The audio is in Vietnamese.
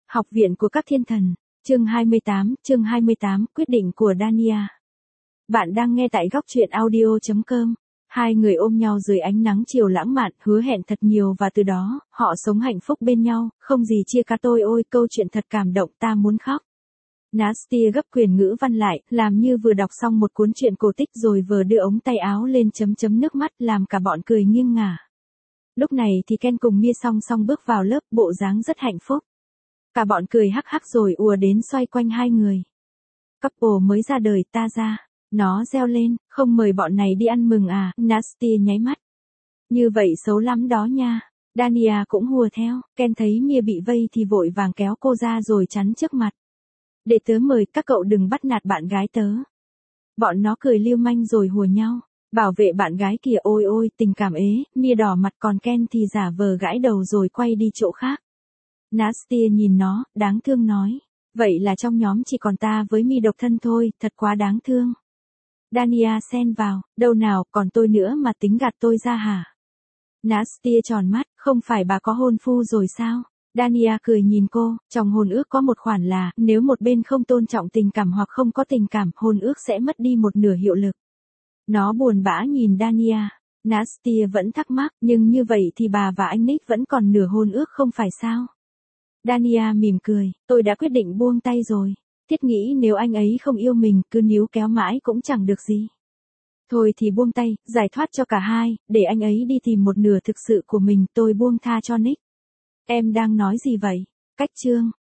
Học viện của các thiên thần, chương 28, quyết định của Dania. Bạn đang nghe tại góc truyện audio.com. Hai người ôm nhau dưới ánh nắng chiều lãng mạn, hứa hẹn thật nhiều và từ đó, họ sống hạnh phúc bên nhau, không gì chia cắt. Tôi ôi, câu chuyện thật cảm động, ta muốn khóc. Nastia gấp quyền ngữ văn lại, làm như vừa đọc xong một cuốn truyện cổ tích rồi vừa đưa ống tay áo lên chấm nước mắt làm cả bọn cười nghiêng ngả. Lúc này thì Ken cùng Mia song song bước vào lớp, bộ dáng rất hạnh phúc. Cả bọn cười hắc hắc rồi ùa đến xoay quanh hai người. Couple mới ra đời ta ra. Nó reo lên, không mời bọn này đi ăn mừng à, Nastia nháy mắt. Như vậy xấu lắm đó nha. Dania cũng hùa theo, Ken thấy Mia bị vây thì vội vàng kéo cô ra rồi chắn trước mặt. Để tớ mời, các cậu đừng bắt nạt bạn gái tớ. Bọn nó cười lưu manh rồi hùa nhau. Bảo vệ bạn gái kìa, ôi ôi, tình cảm ế. Mia đỏ mặt, còn Ken thì giả vờ gãi đầu rồi quay đi chỗ khác. Nastia nhìn nó, đáng thương nói. Vậy là trong nhóm chỉ còn ta với Mia độc thân thôi, thật quá đáng thương. Dania xen vào, đâu nào, còn tôi nữa mà tính gạt tôi ra hả? Nastia tròn mắt, không phải bà có hôn phu rồi sao? Dania cười nhìn cô, trong hôn ước có một khoản là, nếu một bên không tôn trọng tình cảm hoặc không có tình cảm, hôn ước sẽ mất đi một nửa hiệu lực. Nó buồn bã nhìn Dania. Nastia vẫn thắc mắc, nhưng như vậy thì bà và anh Nick vẫn còn nửa hôn ước không phải sao? Dania mỉm cười, tôi đã quyết định buông tay rồi. Thiết nghĩ nếu anh ấy không yêu mình, cứ níu kéo mãi cũng chẳng được gì. Thôi thì buông tay, giải thoát cho cả hai, để anh ấy đi tìm một nửa thực sự của mình, tôi buông tha cho Nick. Em đang nói gì vậy? Cách chương.